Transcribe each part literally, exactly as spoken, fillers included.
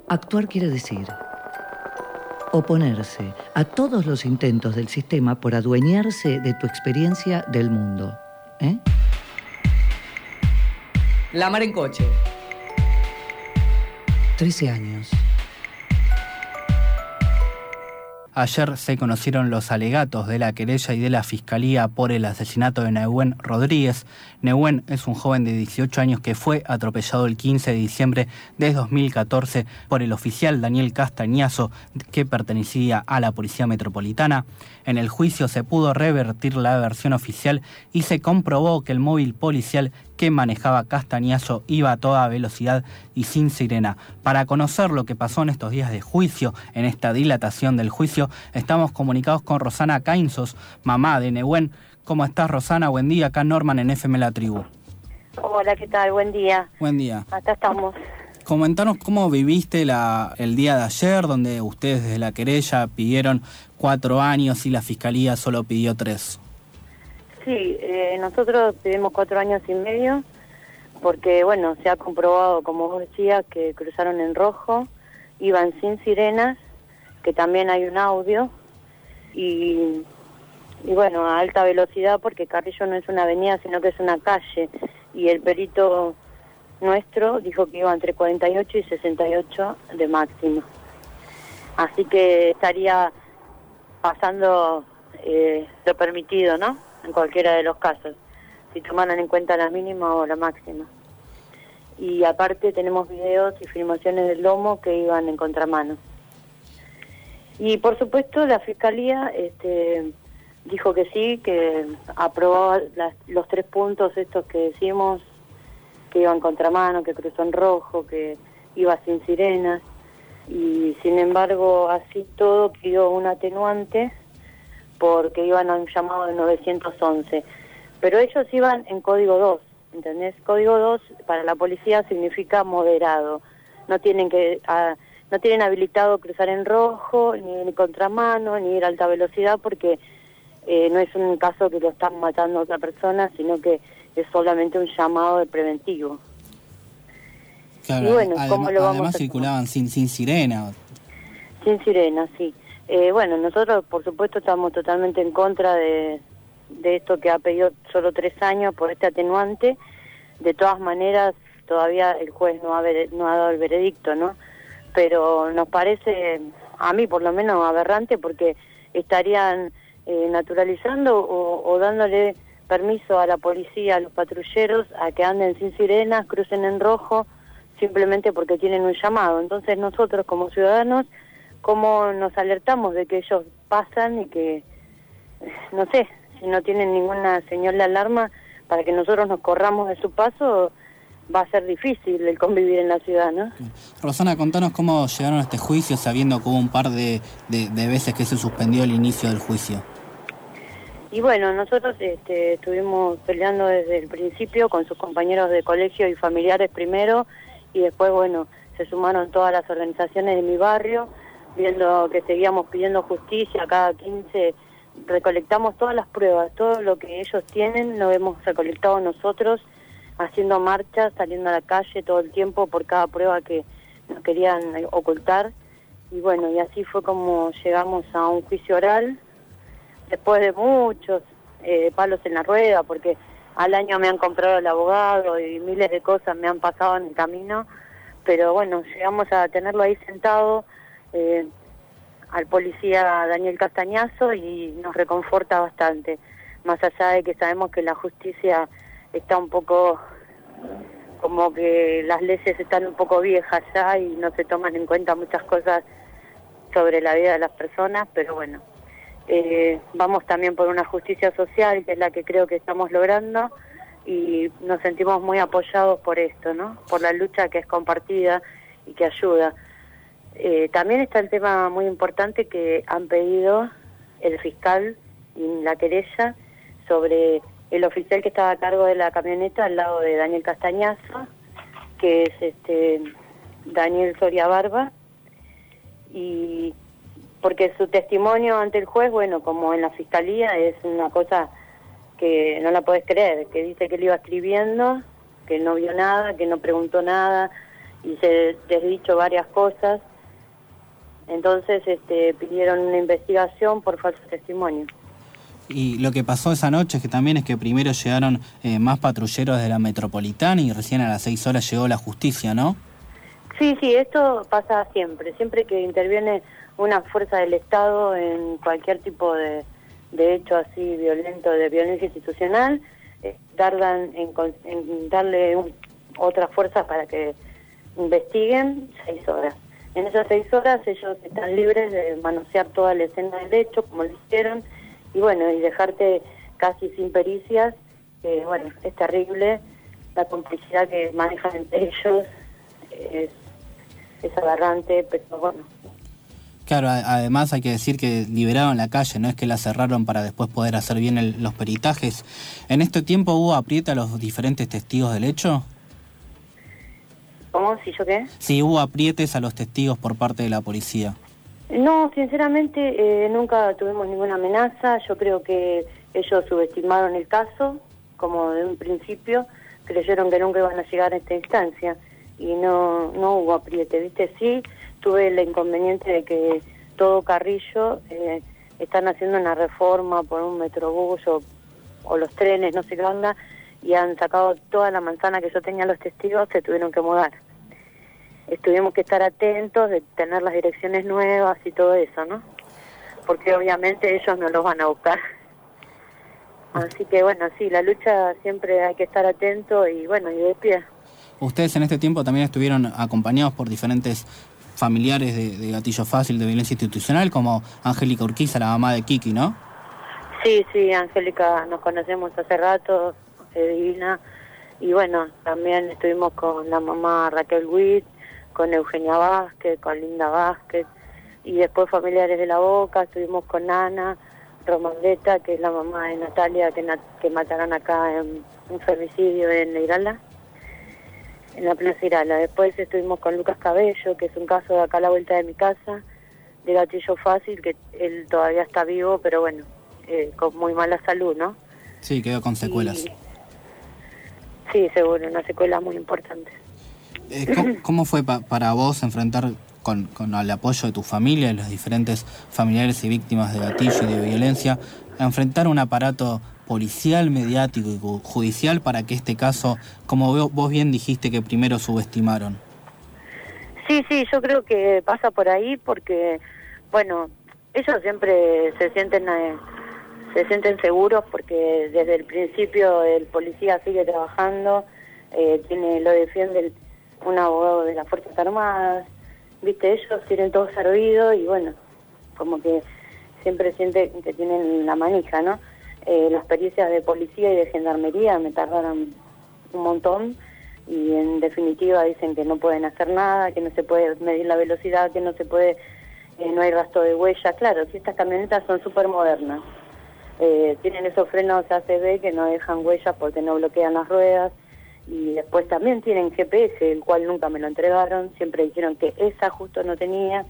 Actuar quiere decir oponerse a todos los intentos del sistema por adueñarse de tu experiencia del mundo. ¿Eh? La Mar en Coche. Trece años. Ayer se conocieron los alegatos de la querella y de la Fiscalía por el asesinato de Nehuen Rodríguez. Nehuen es un joven de dieciocho años que fue atropellado el quince de diciembre de dos mil catorce por el oficial Daniel Castañazo, que pertenecía a la Policía Metropolitana. En el juicio se pudo revertir la versión oficial y se comprobó que el móvil policial que manejaba Castañazo iba a toda velocidad y sin sirena. Para conocer lo que pasó en estos días de juicio, en esta dilatación del juicio, estamos comunicados con Rosana Cainzos, mamá de Nehuen. ¿Cómo estás, Rosana? Buen día, acá Norman en F M La Tribu. Hola, ¿qué tal? Buen día. Buen día. Acá estamos. Comentanos cómo viviste la, el día de ayer, donde ustedes desde la querella pidieron cuatro años y la Fiscalía solo pidió tres. Sí, eh, nosotros pedimos cuatro años y medio porque, bueno, se ha comprobado, como vos decías, que cruzaron en rojo, iban sin sirenas, que también hay un audio, y, y bueno, a alta velocidad porque Carrillo no es una avenida, sino que es una calle, y el perito nuestro dijo que iba entre cuarenta y ocho y sesenta y ocho de máximo. Así que estaría pasando eh, lo permitido, ¿no?, en cualquiera de los casos, si tomaran en cuenta la mínima o la máxima. Y aparte tenemos videos y filmaciones del lomo que iban en contramano. Y por supuesto la Fiscalía este, dijo que sí, que aprobó las, los tres puntos estos que decimos, que iba en contramano, que cruzó en rojo, que iba sin sirenas, y sin embargo así todo pidió un atenuante porque iban a un llamado de novecientos once, pero ellos iban en código dos, ¿entendés? Código dos para la policía significa moderado, no tienen que a, no tienen habilitado cruzar en rojo, ni en contramano, ni ir a alta velocidad, porque eh, no es un caso que lo están matando a otra persona, sino que es solamente un llamado de preventivo. Claro, y bueno, además, ¿cómo lo vamos además a circulaban sin, sin sirena. Sin sirena, sí. Eh, bueno, nosotros por supuesto estamos totalmente en contra de, de esto que ha pedido solo tres años por este atenuante. De todas maneras, todavía el juez no ha, no ha dado el veredicto, ¿no? Pero nos parece, a mí por lo menos, aberrante, porque estarían eh, naturalizando o, o dándole permiso a la policía, a los patrulleros, a que anden sin sirenas, crucen en rojo, simplemente porque tienen un llamado. Entonces nosotros como ciudadanos, cómo nos alertamos de que ellos pasan y que, no sé, si no tienen ninguna señal de alarma para que nosotros nos corramos de su paso, va a ser difícil el convivir en la ciudad, ¿no? Rosana, contanos cómo llegaron a este juicio sabiendo que hubo un par de, de, de veces que se suspendió el inicio del juicio. Y bueno, nosotros este, estuvimos peleando desde el principio con sus compañeros de colegio y familiares primero, y después, bueno, se sumaron todas las organizaciones de mi barrio, viendo que seguíamos pidiendo justicia. Cada quince recolectamos todas las pruebas, todo lo que ellos tienen lo hemos recolectado nosotros, haciendo marchas, saliendo a la calle todo el tiempo por cada prueba que nos querían ocultar. Y bueno, y así fue como llegamos a un juicio oral, después de muchos eh, palos en la rueda, porque al año me han comprado el abogado y miles de cosas me han pasado en el camino, pero bueno, llegamos a tenerlo ahí sentado, Eh, al policía Daniel Castañazo, y nos reconforta bastante, más allá de que sabemos que la justicia está un poco, como que las leyes están un poco viejas ya y no se toman en cuenta muchas cosas sobre la vida de las personas, pero bueno, eh, vamos también por una justicia social, que es la que creo que estamos logrando, y nos sentimos muy apoyados por esto, ¿no? Por la lucha que es compartida y que ayuda. Eh, también está el tema muy importante que han pedido el fiscal y la querella sobre el oficial que estaba a cargo de la camioneta al lado de Daniel Castañazo, que es este Daniel Soria Barba, y porque su testimonio ante el juez, bueno, como en la fiscalía, es una cosa que no la podés creer, que dice que él iba escribiendo, que no vio nada, que no preguntó nada, y se desdicho varias cosas. Entonces este, pidieron una investigación por falso testimonio. Y lo que pasó esa noche, que también es que primero llegaron eh, más patrulleros de la Metropolitana y recién a las seis horas llegó la justicia, ¿no? Sí, sí, esto pasa siempre. Siempre que interviene una fuerza del Estado en cualquier tipo de, de hecho así violento, de violencia institucional, eh, tardan en, en darle un, otra fuerza para que investiguen seis horas. En esas seis horas ellos están libres de manosear toda la escena del hecho, como lo hicieron, y bueno, y dejarte casi sin pericias, que eh, bueno, es terrible, la complicidad que manejan entre ellos es, es aberrante, pero bueno. Claro, además hay que decir que liberaron la calle, no es que la cerraron para después poder hacer bien el, los peritajes. ¿En este tiempo hubo apriete a los diferentes testigos del hecho? ¿Cómo? ¿Si yo qué? Sí, hubo aprietes a los testigos por parte de la policía. No, sinceramente eh, nunca tuvimos ninguna amenaza. Yo creo que ellos subestimaron el caso, como de un principio, creyeron que nunca iban a llegar a esta instancia y no no hubo apriete, ¿viste? Sí, tuve el inconveniente de que todo Carrillo eh, están haciendo una reforma por un metrobús o, o los trenes, no sé qué onda, y han sacado toda la manzana que yo tenía los testigos, se tuvieron que mudar. Tuvimos que estar atentos de tener las direcciones nuevas y todo eso, ¿no? Porque obviamente ellos no los van a buscar. Así que bueno, sí, la lucha siempre hay que estar atento y bueno, y de pie. Ustedes en este tiempo también estuvieron acompañados por diferentes familiares de, de Gatillo Fácil, de violencia institucional, como Angélica Urquiza, la mamá de Kiki, ¿no? Sí, sí, Angélica, nos conocemos hace rato, es divina. Y bueno, también estuvimos con la mamá Raquel Witt, con Eugenia Vázquez, con Linda Vázquez, y después familiares de La Boca, estuvimos con Ana Romandeta, que es la mamá de Natalia, que, na que mataron acá en un femicidio en Irala, en la Plaza Irala. Después estuvimos con Lucas Cabello, que es un caso de acá a la vuelta de mi casa, de Gatillo Fácil, que él todavía está vivo, pero bueno, eh, con muy mala salud, ¿no? Sí, quedó con secuelas. Y, sí, seguro, una secuela muy importante. Eh, ¿cómo, ¿Cómo fue pa para vos enfrentar con, con el apoyo de tu familia y los diferentes familiares y víctimas de gatillo y de violencia, enfrentar un aparato policial, mediático y judicial para que este caso, como vos bien dijiste, que primero subestimaron? Sí, sí, yo creo que pasa por ahí porque, bueno, ellos siempre se sienten eh, se sienten seguros porque desde el principio el policía sigue trabajando, eh, tiene lo defiende el, un abogado de las Fuerzas Armadas, viste, ellos tienen todo servido y bueno, como que siempre sienten que tienen la manija, ¿no? Eh, las pericias de policía y de gendarmería me tardaron un montón y en definitiva dicen que no pueden hacer nada, que no se puede medir la velocidad, que no se puede, eh, no hay rastro de huella. Claro, si estas camionetas son súper modernas, eh, tienen esos frenos A C B que no dejan huellas porque no bloquean las ruedas, y después también tienen G P S, el cual nunca me lo entregaron, siempre dijeron que esa justo no tenía,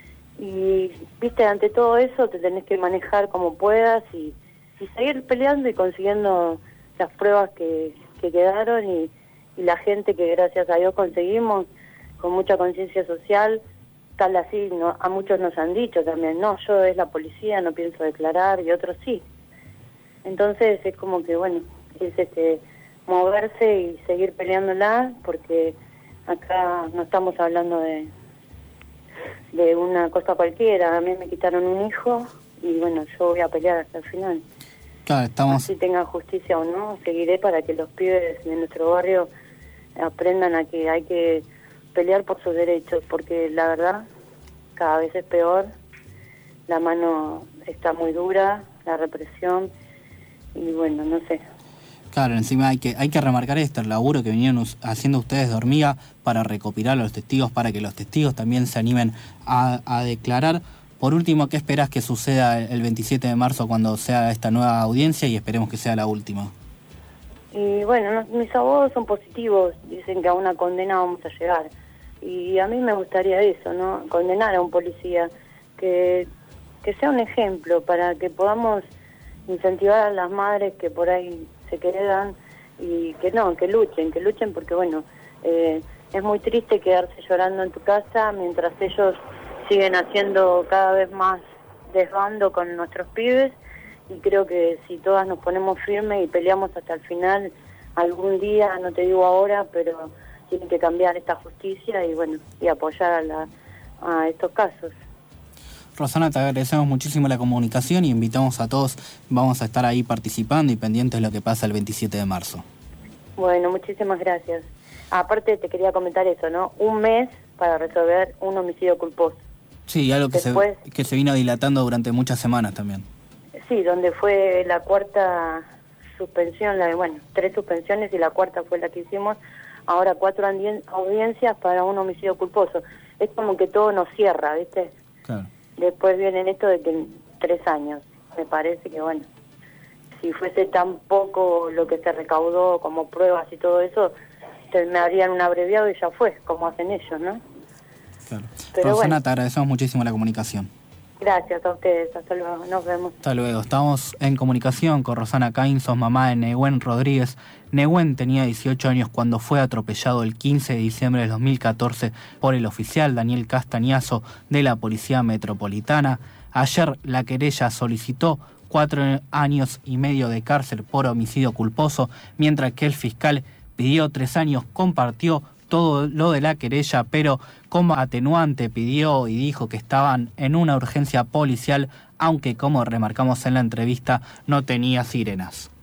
y viste, ante todo eso te tenés que manejar como puedas y, y seguir peleando y consiguiendo las pruebas que, que quedaron y, y la gente que gracias a Dios conseguimos con mucha conciencia social, tal así, no, a muchos nos han dicho también, no, yo es la policía, no pienso declarar, y otros sí. Entonces es como que, bueno, es este moverse y seguir peleándola, porque acá no estamos hablando de, de una cosa cualquiera. A mí me quitaron un hijo y bueno, yo voy a pelear hasta el final. Claro, estamos... Si tengan justicia o no, seguiré para que los pibes de nuestro barrio aprendan a que hay que pelear por sus derechos, porque la verdad cada vez es peor, la mano está muy dura, la represión, y bueno, no sé. Claro, encima hay que hay que remarcar esto, el laburo que vinieron haciendo ustedes de hormiga para recopilar a los testigos, para que los testigos también se animen a, a declarar. Por último, ¿qué esperás que suceda el veintisiete de marzo cuando sea esta nueva audiencia y esperemos que sea la última? Y bueno, no, mis abogados son positivos, dicen que a una condena vamos a llegar. Y a mí me gustaría eso, ¿no? Condenar a un policía, que, que sea un ejemplo para que podamos incentivar a las madres que por ahí se quedan y que no, que luchen, que luchen porque bueno, eh, es muy triste quedarse llorando en tu casa mientras ellos siguen haciendo cada vez más desbando con nuestros pibes, y creo que si todas nos ponemos firmes y peleamos hasta el final, algún día, no te digo ahora, pero tiene que cambiar esta justicia y bueno, y apoyar a, la, a estos casos. Rosana, te agradecemos muchísimo la comunicación y invitamos a todos, vamos a estar ahí participando y pendientes de lo que pasa el veintisiete de marzo. Bueno, muchísimas gracias. Aparte te quería comentar eso, ¿no? Un mes para resolver un homicidio culposo. Sí, algo que, Después, se, que se vino dilatando durante muchas semanas también. Sí, donde fue la cuarta suspensión, la de, bueno, tres suspensiones y la cuarta fue la que hicimos. Ahora cuatro audiencias para un homicidio culposo. Es como que todo nos cierra, ¿viste? Claro. Después vienen esto de que en tres años. Me parece que, bueno, si fuese tan poco lo que se recaudó como pruebas y todo eso, me harían un abreviado y ya fue, como hacen ellos, ¿no? Claro. Pero Rosana, bueno, te agradecemos muchísimo la comunicación. Gracias a ustedes, hasta luego, nos vemos. Hasta luego, estamos en comunicación con Rosana Cainzos, mamá de Nehuen Rodríguez. Nehuen tenía dieciocho años cuando fue atropellado el quince de diciembre de dos mil catorce por el oficial Daniel Castañazo de la Policía Metropolitana. Ayer la querella solicitó cuatro años y medio de cárcel por homicidio culposo, mientras que el fiscal pidió tres años, compartió todo lo de la querella, pero como atenuante pidió y dijo que estaban en una urgencia policial, aunque como remarcamos en la entrevista, no tenía sirenas.